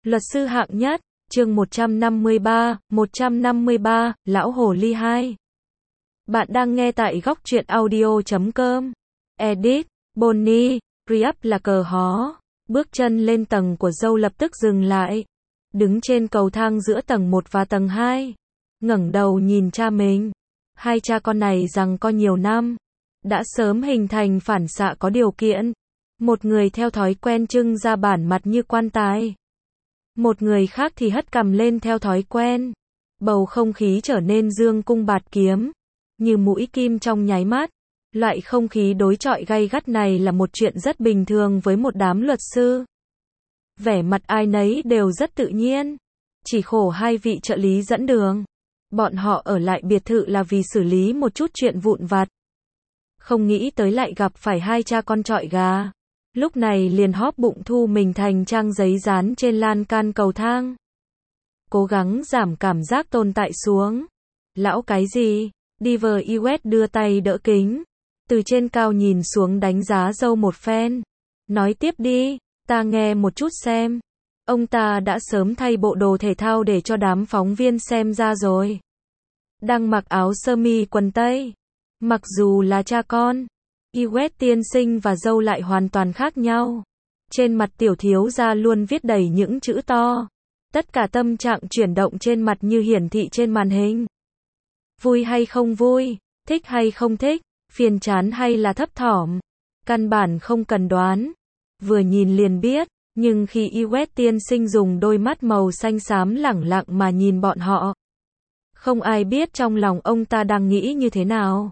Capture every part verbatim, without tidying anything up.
Luật sư hạng nhất, chương một trăm năm mươi ba, một trăm năm mươi ba, Lão Hồ Ly hai. Bạn đang nghe tại góc truyện audio chấm com. Edit, Bonnie, Re-up là cờ hó. Bước chân lên tầng của dâu lập tức dừng lại. Đứng trên cầu thang giữa tầng một và tầng hai. Ngẩng đầu nhìn cha mình. Hai cha con này rằng có nhiều năm. Đã sớm hình thành phản xạ có điều kiện. Một người theo thói quen trưng ra bản mặt như quan tài. Một người khác thì hất cằm lên theo thói quen. Bầu không khí trở nên dương cung bạt kiếm. Như mũi kim trong nháy mắt. Loại không khí đối chọi gay gắt này là một chuyện rất bình thường với một đám luật sư. Vẻ mặt ai nấy đều rất tự nhiên. Chỉ khổ hai vị trợ lý dẫn đường. Bọn họ ở lại biệt thự là vì xử lý một chút chuyện vụn vặt. Không nghĩ tới lại gặp phải hai cha con chọi gà. Lúc này liền hóp bụng thu mình thành trang giấy dán trên lan can cầu thang. Cố gắng giảm cảm giác tồn tại xuống. Lão cái gì? Diver Iwet đưa tay đỡ kính. Từ trên cao nhìn xuống đánh giá dâu một phen. Nói tiếp đi, ta nghe một chút xem. Ông ta đã sớm thay bộ đồ thể thao để cho đám phóng viên xem ra rồi. Đang mặc áo sơ mi quần tây. Mặc dù là cha con, Iwet tiên sinh và dâu lại hoàn toàn khác nhau. Trên mặt tiểu thiếu gia luôn viết đầy những chữ to. Tất cả tâm trạng chuyển động trên mặt như hiển thị trên màn hình. Vui hay không vui, thích hay không thích, phiền chán hay là thấp thỏm. Căn bản không cần đoán. Vừa nhìn liền biết, nhưng khi Iwet tiên sinh dùng đôi mắt màu xanh xám lẳng lặng mà nhìn bọn họ. Không ai biết trong lòng ông ta đang nghĩ như thế nào.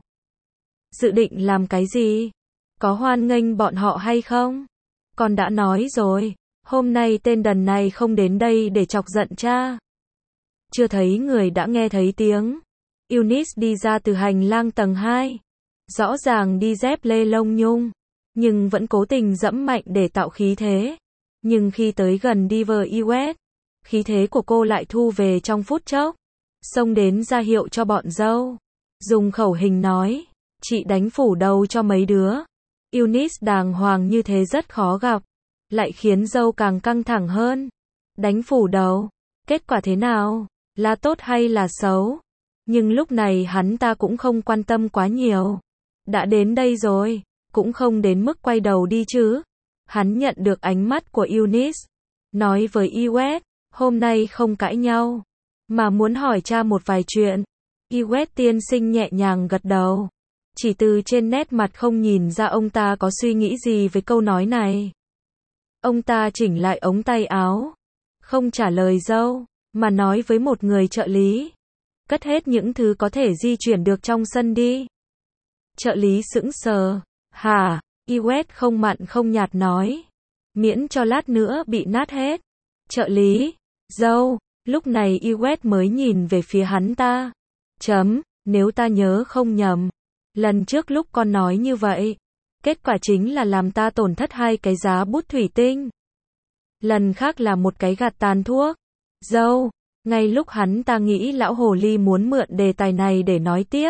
Dự định làm cái gì? Có hoan nghênh bọn họ hay không? Con đã nói rồi, hôm nay tên đần này không đến đây để chọc giận cha. Chưa thấy người đã nghe thấy tiếng. Eunice đi ra từ hành lang tầng hai. Rõ ràng đi dép lê lông nhung, nhưng vẫn cố tình dẫm mạnh để tạo khí thế. Nhưng khi tới gần Diver Iwet, khí thế của cô lại thu về trong phút chốc. Xông đến ra hiệu cho bọn dâu. Dùng khẩu hình nói, chị đánh phủ đầu cho mấy đứa. Eunice đàng hoàng như thế rất khó gặp. Lại khiến dâu càng căng thẳng hơn. Đánh phủ đầu, kết quả thế nào? Là tốt hay là xấu? Nhưng lúc này hắn ta cũng không quan tâm quá nhiều. Đã đến đây rồi, cũng không đến mức quay đầu đi chứ. Hắn nhận được ánh mắt của Eunice. Nói với Iwet, hôm nay không cãi nhau, mà muốn hỏi cha một vài chuyện. Iwet tiên sinh nhẹ nhàng gật đầu. Chỉ từ trên nét mặt không nhìn ra ông ta có suy nghĩ gì với câu nói này. Ông ta chỉnh lại ống tay áo. Không trả lời dâu, mà nói với một người trợ lý. Cất hết những thứ có thể di chuyển được trong sân đi. Trợ lý sững sờ. Hả? Iwet không mặn không nhạt nói. Miễn cho lát nữa bị nát hết. Trợ lý. Dâu. Lúc này Iwet mới nhìn về phía hắn ta. Chấm. Nếu ta nhớ không nhầm. Lần trước lúc con nói như vậy. Kết quả chính là làm ta tổn thất hai cái giá bút thủy tinh. Lần khác là một cái gạt tàn thuốc. Dâu. Ngay lúc hắn ta nghĩ lão hồ ly muốn mượn đề tài này để nói tiếp.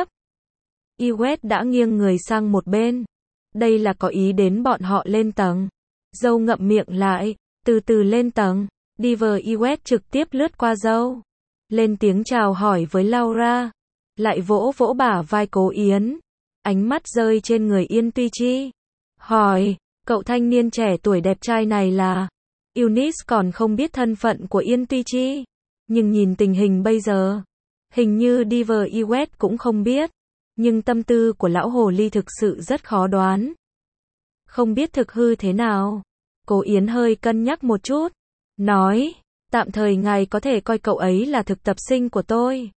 Iwet đã nghiêng người sang một bên. Đây là có ý đến bọn họ lên tầng. Dâu ngậm miệng lại, từ từ lên tầng. Diver Iwet trực tiếp lướt qua dâu. Lên tiếng chào hỏi với Laura. Lại vỗ vỗ bả vai Cố Yến. Ánh mắt rơi trên người Yên Tuy Chi. Hỏi, cậu thanh niên trẻ tuổi đẹp trai này là... Eunice còn không biết thân phận của Yên Tuy Chi. Nhưng nhìn tình hình bây giờ, hình như Diver Iwet cũng không biết. Nhưng tâm tư của lão hồ ly thực sự rất khó đoán. Không biết thực hư thế nào. Cố Yến hơi cân nhắc một chút. Nói, tạm thời ngài có thể coi cậu ấy là thực tập sinh của tôi.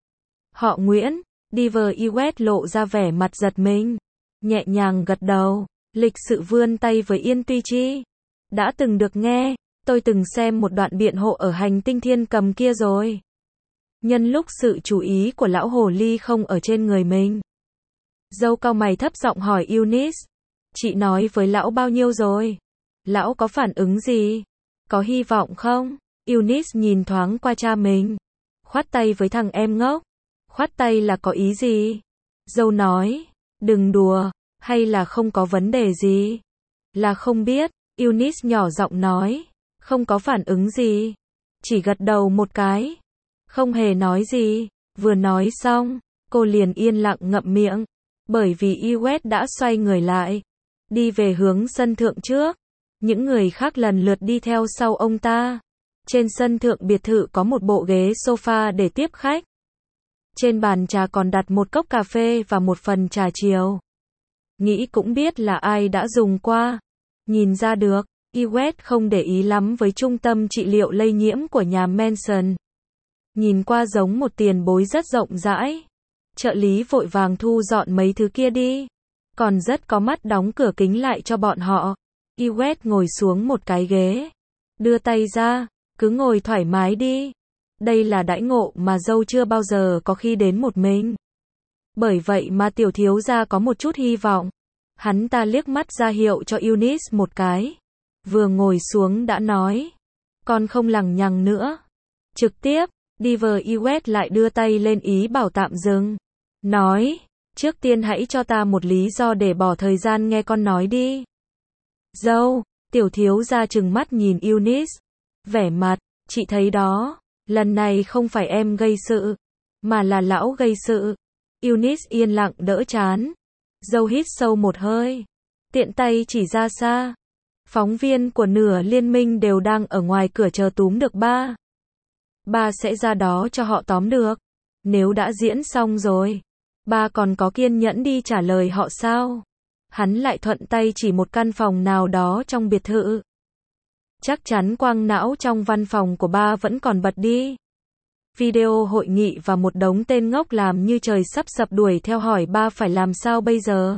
Họ Nguyễn. Diver Iwet lộ ra vẻ mặt giật mình. Nhẹ nhàng gật đầu. Lịch sự vươn tay với Yên Tuy Chi. Đã từng được nghe. Tôi từng xem một đoạn biện hộ ở hành tinh thiên cầm kia rồi. Nhân lúc sự chú ý của lão hồ ly không ở trên người mình. Dâu cau mày thấp giọng hỏi Eunice. Chị nói với lão bao nhiêu rồi? Lão có phản ứng gì? Có hy vọng không? Eunice nhìn thoáng qua cha mình. Khoát tay với thằng em ngốc. Khoát tay là có ý gì? Dâu nói. Đừng đùa. Hay là không có vấn đề gì? Là không biết. Eunice nhỏ giọng nói. Không có phản ứng gì. chỉ gật đầu một cái. Không hề nói gì. Vừa nói xong, cô liền yên lặng ngậm miệng. Bởi vì Yves đã xoay người lại. Đi về hướng sân thượng trước. Những người khác lần lượt đi theo sau ông ta. Trên sân thượng biệt thự có một bộ ghế sofa để tiếp khách. Trên bàn trà còn đặt một cốc cà phê và một phần trà chiều. Nghĩ cũng biết là ai đã dùng qua. Nhìn ra được, Yves không để ý lắm với trung tâm trị liệu lây nhiễm của nhà Manson. Nhìn qua giống một tiền bối rất rộng rãi. Trợ lý vội vàng thu dọn mấy thứ kia đi. Còn rất có mắt đóng cửa kính lại cho bọn họ. Yves ngồi xuống một cái ghế. Đưa tay ra, cứ ngồi thoải mái đi. Đây là đãi ngộ mà dâu chưa bao giờ có khi đến một mình. Bởi vậy mà tiểu thiếu gia có một chút hy vọng. Hắn ta liếc mắt ra hiệu cho Eunice một cái. Vừa ngồi xuống đã nói. Con không lằng nhằng nữa. Trực tiếp, Diver Yves lại đưa tay lên ý bảo tạm dừng. Nói, trước tiên hãy cho ta một lý do để bỏ thời gian nghe con nói đi. Dâu, tiểu thiếu gia trừng mắt nhìn Eunice. Vẻ mặt, chị thấy đó, lần này không phải em gây sự, mà là lão gây sự. Eunice yên lặng đỡ chán. Dâu hít sâu một hơi. Tiện tay chỉ ra xa. Phóng viên của nửa liên minh đều đang ở ngoài cửa chờ túm được ba. Ba sẽ ra đó cho họ tóm được. Nếu đã diễn xong rồi, ba còn có kiên nhẫn đi trả lời họ sao? Hắn lại thuận tay chỉ một căn phòng nào đó trong biệt thự. Chắc chắn quang não trong văn phòng của ba vẫn còn bật đi. Video hội nghị và một đống tên ngốc làm như trời sắp sập đuổi theo hỏi ba phải làm sao bây giờ.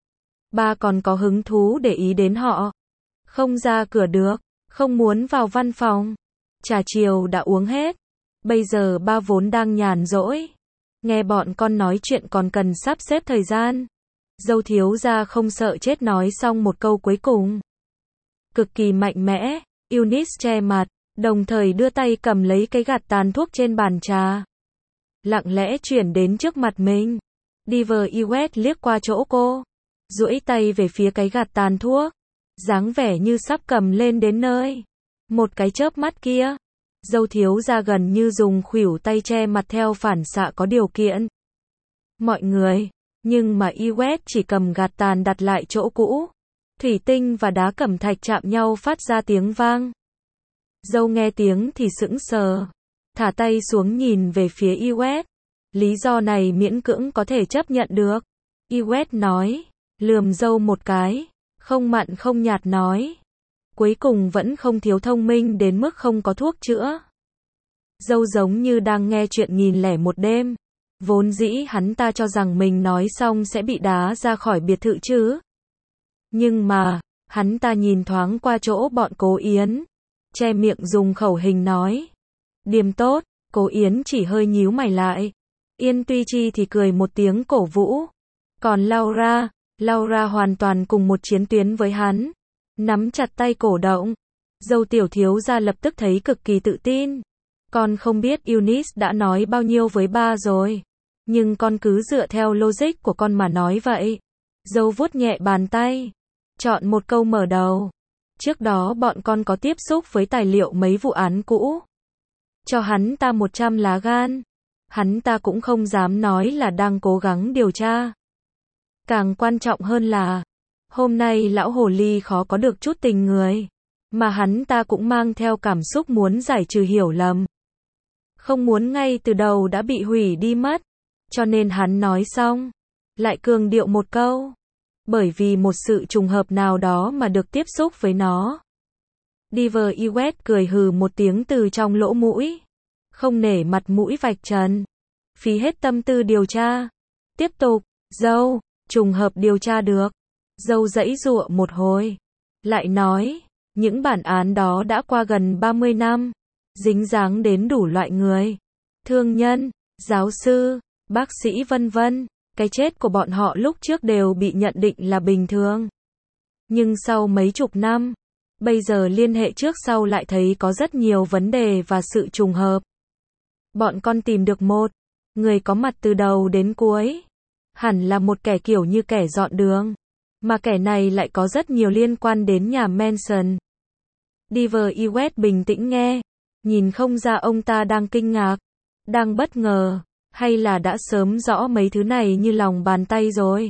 Ba còn có hứng thú để ý đến họ. Không ra cửa được, không muốn vào văn phòng. Trà chiều đã uống hết. Bây giờ ba vốn đang nhàn rỗi. Nghe bọn con nói chuyện còn cần sắp xếp thời gian. Dâu thiếu gia không sợ chết nói xong một câu cuối cùng. Cực kỳ mạnh mẽ, Eunice che mặt, đồng thời đưa tay cầm lấy cái gạt tàn thuốc trên bàn trà. Lặng lẽ chuyển đến trước mặt mình. Diver Yves liếc qua chỗ cô. Duỗi tay về phía cái gạt tàn thuốc. Dáng vẻ như sắp cầm lên đến nơi. Một cái chớp mắt kia. Dâu thiếu gia gần như dùng khuỷu tay che mặt theo phản xạ có điều kiện. Mọi người. Nhưng mà Yves chỉ cầm gạt tàn đặt lại chỗ cũ. Thủy tinh và đá cẩm thạch chạm nhau phát ra tiếng vang. Dâu nghe tiếng thì sững sờ. Thả tay xuống nhìn về phía Yves. Lý do này miễn cưỡng có thể chấp nhận được. Yves nói. Lườm dâu một cái. Không mặn không nhạt nói. Cuối cùng vẫn không thiếu thông minh đến mức không có thuốc chữa. Dâu giống như đang nghe chuyện nghìn lẻ một đêm. Vốn dĩ hắn ta cho rằng mình nói xong sẽ bị đá ra khỏi biệt thự chứ. Nhưng mà, hắn ta nhìn thoáng qua chỗ bọn Cố Yến. Che miệng dùng khẩu hình nói. Điềm tốt, Cố Yến chỉ hơi nhíu mày lại. Yên Tuy Chi thì cười một tiếng cổ vũ. Còn Laura, Laura hoàn toàn cùng một chiến tuyến với hắn. Nắm chặt tay cổ động. Dâu tiểu thiếu gia lập tức thấy cực kỳ tự tin. Con không biết Eunice đã nói bao nhiêu với ba rồi. Nhưng con cứ dựa theo logic của con mà nói vậy. Dâu vuốt nhẹ bàn tay. Chọn một câu mở đầu. Trước đó bọn con có tiếp xúc với tài liệu mấy vụ án cũ. Cho hắn ta một trăm lá gan. Hắn ta cũng không dám nói là đang cố gắng điều tra. Càng quan trọng hơn là, hôm nay lão hồ ly khó có được chút tình người. Mà hắn ta cũng mang theo cảm xúc muốn giải trừ hiểu lầm. Không muốn ngay từ đầu đã bị hủy đi mất. Cho nên hắn nói xong. Lại cường điệu một câu. Bởi vì một sự trùng hợp nào đó mà được tiếp xúc với nó. Diver Yves cười hừ một tiếng từ trong lỗ mũi. Không nể mặt mũi vạch trần. Phí hết tâm tư điều tra. Tiếp tục, dâu, trùng hợp điều tra được. Dâu giãy giụa một hồi. Lại nói, những bản án đó đã qua gần ba mươi năm. Dính dáng đến đủ loại người. Thương nhân, giáo sư, bác sĩ vân vân. Cái chết của bọn họ lúc trước đều bị nhận định là bình thường. Nhưng sau mấy chục năm, bây giờ liên hệ trước sau lại thấy có rất nhiều vấn đề và sự trùng hợp. Bọn con tìm được một người có mặt từ đầu đến cuối. Hẳn là một kẻ kiểu như kẻ dọn đường. Mà kẻ này lại có rất nhiều liên quan đến nhà Manson. Diver Yves bình tĩnh nghe. Nhìn không ra ông ta đang kinh ngạc, đang bất ngờ, hay là đã sớm rõ mấy thứ này như lòng bàn tay rồi.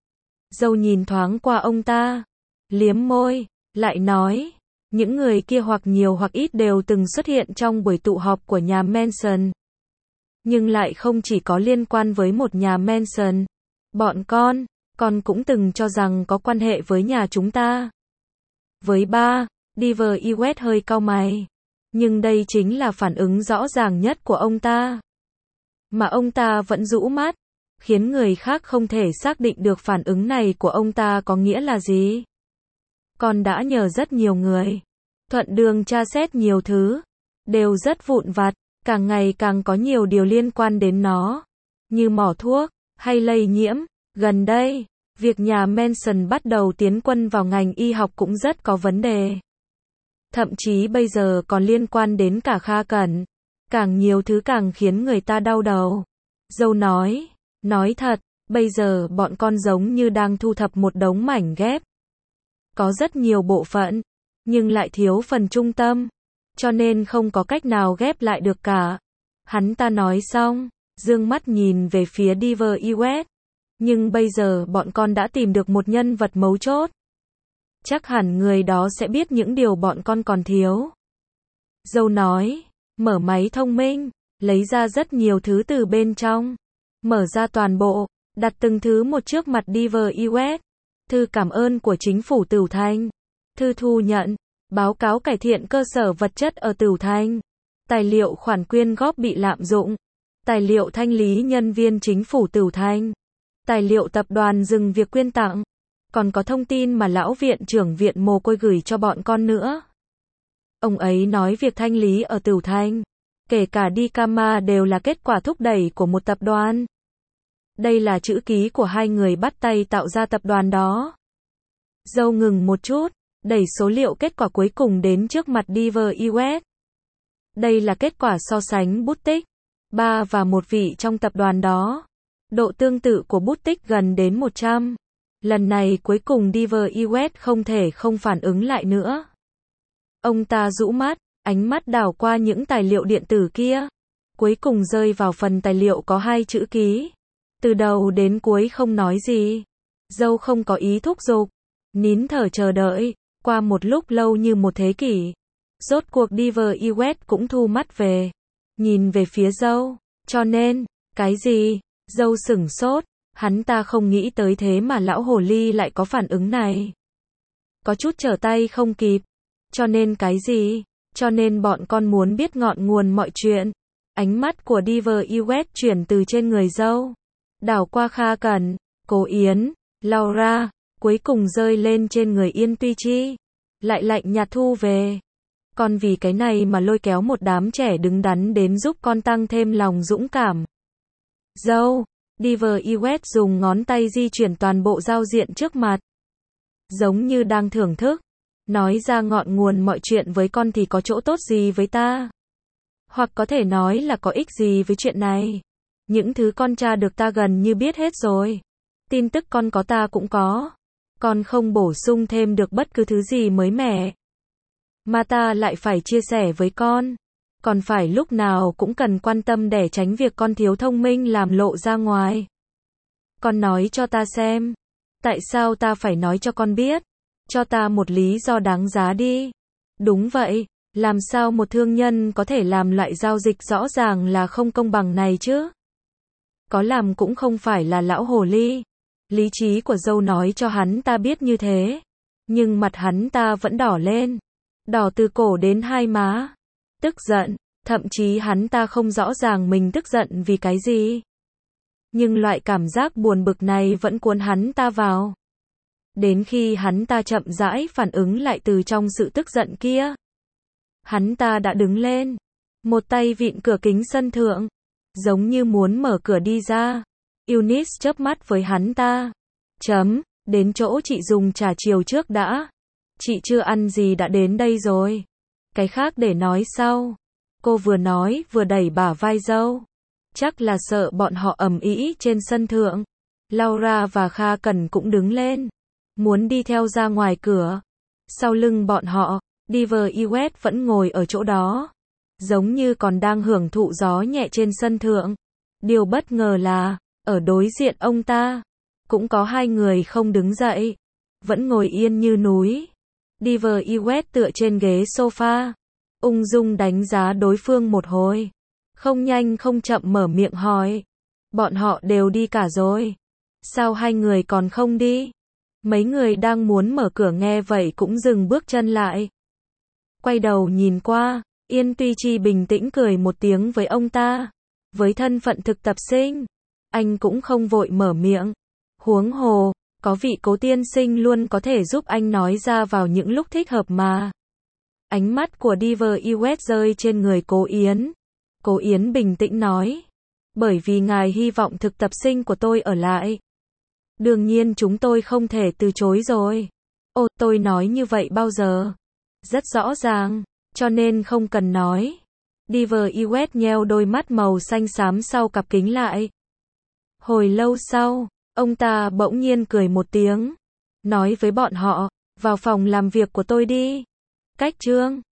Dâu nhìn thoáng qua ông ta, liếm môi, lại nói, những người kia hoặc nhiều hoặc ít đều từng xuất hiện trong buổi tụ họp của nhà Manson. Nhưng lại không chỉ có liên quan với một nhà Manson. Bọn con, con cũng từng cho rằng có quan hệ với nhà chúng ta. Với ba, Diver Iwet hơi cau mày. Nhưng đây chính là phản ứng rõ ràng nhất của ông ta. Mà ông ta vẫn rũ mắt, khiến người khác không thể xác định được phản ứng này của ông ta có nghĩa là gì. Con đã nhờ rất nhiều người, thuận đường tra xét nhiều thứ, đều rất vụn vặt, càng ngày càng có nhiều điều liên quan đến nó, như mỏ thuốc, hay lây nhiễm. Gần đây, việc nhà Manson bắt đầu tiến quân vào ngành y học cũng rất có vấn đề. Thậm chí bây giờ còn liên quan đến cả Kha Cẩn. Càng nhiều thứ càng khiến người ta đau đầu. Dâu nói, nói thật, bây giờ bọn con giống như đang thu thập một đống mảnh ghép. Có rất nhiều bộ phận, nhưng lại thiếu phần trung tâm, cho nên không có cách nào ghép lại được cả. Hắn ta nói xong, dương mắt nhìn về phía Diver Iwet. Nhưng bây giờ bọn con đã tìm được một nhân vật mấu chốt. Chắc hẳn người đó sẽ biết những điều bọn con còn thiếu. Dâu nói, mở máy thông minh, lấy ra rất nhiều thứ từ bên trong. Mở ra toàn bộ, đặt từng thứ một trước mặt Diver Iwet. Thư cảm ơn của chính phủ Tửu Thanh. Thư thu nhận, báo cáo cải thiện cơ sở vật chất ở Tửu Thanh. Tài liệu khoản quyên góp bị lạm dụng. Tài liệu thanh lý nhân viên chính phủ Tửu Thanh. Tài liệu tập đoàn dừng việc quyên tặng. Còn có thông tin mà lão viện trưởng viện mồ côi gửi cho bọn con nữa. Ông ấy nói việc thanh lý ở Tửu Thanh, kể cả Dicama đều là kết quả thúc đẩy của một tập đoàn. Đây là chữ ký của hai người bắt tay tạo ra tập đoàn đó. Dâu ngừng một chút, đẩy số liệu kết quả cuối cùng đến trước mặt Diver Iwet. Đây là kết quả so sánh bút tích. Ba và một vị trong tập đoàn đó. Độ tương tự của bút tích gần đến một trăm. Lần này cuối cùng Diver Iwet không thể không phản ứng lại nữa. Ông ta rũ mắt, ánh mắt đảo qua những tài liệu điện tử kia. Cuối cùng rơi vào phần tài liệu có hai chữ ký. Từ đầu đến cuối không nói gì. Dâu không có ý thúc giục. Nín thở chờ đợi. Qua một lúc lâu như một thế kỷ. Rốt cuộc Diver Iwet cũng thu mắt về. Nhìn về phía dâu. Cho nên, cái gì? Dâu sửng sốt. Hắn ta không nghĩ tới thế mà lão hồ ly lại có phản ứng này. Có chút trở tay không kịp. Cho nên cái gì? Cho nên bọn con muốn biết ngọn nguồn mọi chuyện. Ánh mắt của Diver Iwet chuyển từ trên người dâu. Đảo qua Kha Cẩn, Cố Yến, Laura, cuối cùng rơi lên trên người Yên Tuy Chi. Lại lạnh nhạt thu về. Con vì cái này mà lôi kéo một đám trẻ đứng đắn đến giúp con tăng thêm lòng dũng cảm. Dâu, Diver Iwet dùng ngón tay di chuyển toàn bộ giao diện trước mặt. Giống như đang thưởng thức. Nói ra ngọn nguồn mọi chuyện với con thì có chỗ tốt gì với ta? Hoặc có thể nói là có ích gì với chuyện này? Những thứ con tra được ta gần như biết hết rồi. Tin tức con có ta cũng có. Con không bổ sung thêm được bất cứ thứ gì mới mẻ. Mà ta lại phải chia sẻ với con. Còn phải lúc nào cũng cần quan tâm để tránh việc con thiếu thông minh làm lộ ra ngoài. Con nói cho ta xem. Tại sao ta phải nói cho con biết? Cho ta một lý do đáng giá đi. Đúng vậy, làm sao một thương nhân có thể làm loại giao dịch rõ ràng là không công bằng này chứ? Có làm cũng không phải là lão hồ ly. Lý trí của dâu nói cho hắn ta biết như thế. Nhưng mặt hắn ta vẫn đỏ lên. Đỏ từ cổ đến hai má. Tức giận, thậm chí hắn ta không rõ ràng mình tức giận vì cái gì. Nhưng loại cảm giác buồn bực này vẫn cuốn hắn ta vào. Đến khi hắn ta chậm rãi phản ứng lại từ trong sự tức giận kia. Hắn ta đã đứng lên. Một tay vịn cửa kính sân thượng. Giống như muốn mở cửa đi ra. Eunice chớp mắt với hắn ta. Chấm, đến chỗ chị dùng trà chiều trước đã. Chị chưa ăn gì đã đến đây rồi. Cái khác để nói sau. Cô vừa nói vừa đẩy bả vai dâu. Chắc là sợ bọn họ ầm ĩ trên sân thượng. Laura và Kha Cẩn cũng đứng lên. Muốn đi theo ra ngoài cửa. Sau lưng bọn họ, Diver Iwet vẫn ngồi ở chỗ đó. giống như còn đang hưởng thụ gió nhẹ trên sân thượng. Điều bất ngờ là, ở đối diện ông ta, cũng có hai người không đứng dậy, vẫn ngồi yên như núi. Diver Iwet tựa trên ghế sofa, ung dung đánh giá đối phương một hồi, không nhanh không chậm mở miệng hỏi, bọn họ đều đi cả rồi, sao hai người còn không đi? Mấy người đang muốn mở cửa nghe vậy cũng dừng bước chân lại. Quay đầu nhìn qua, Yên Tuy Chi bình tĩnh cười một tiếng với ông ta. Với thân phận thực tập sinh, anh cũng không vội mở miệng. Huống hồ, có vị Cố tiên sinh luôn có thể giúp anh nói ra vào những lúc thích hợp mà. Ánh mắt của Diver Iwet rơi trên người Cố Yến. Cố Yến bình tĩnh nói, bởi vì ngài hy vọng thực tập sinh của tôi ở lại. Đương nhiên chúng tôi không thể từ chối rồi. Ồ, tôi nói như vậy bao giờ? Rất rõ ràng, cho nên không cần nói. Diver Iwet nheo đôi mắt màu xanh xám sau cặp kính lại. Hồi lâu sau, ông ta bỗng nhiên cười một tiếng, nói với bọn họ, vào phòng làm việc của tôi đi. Cách chương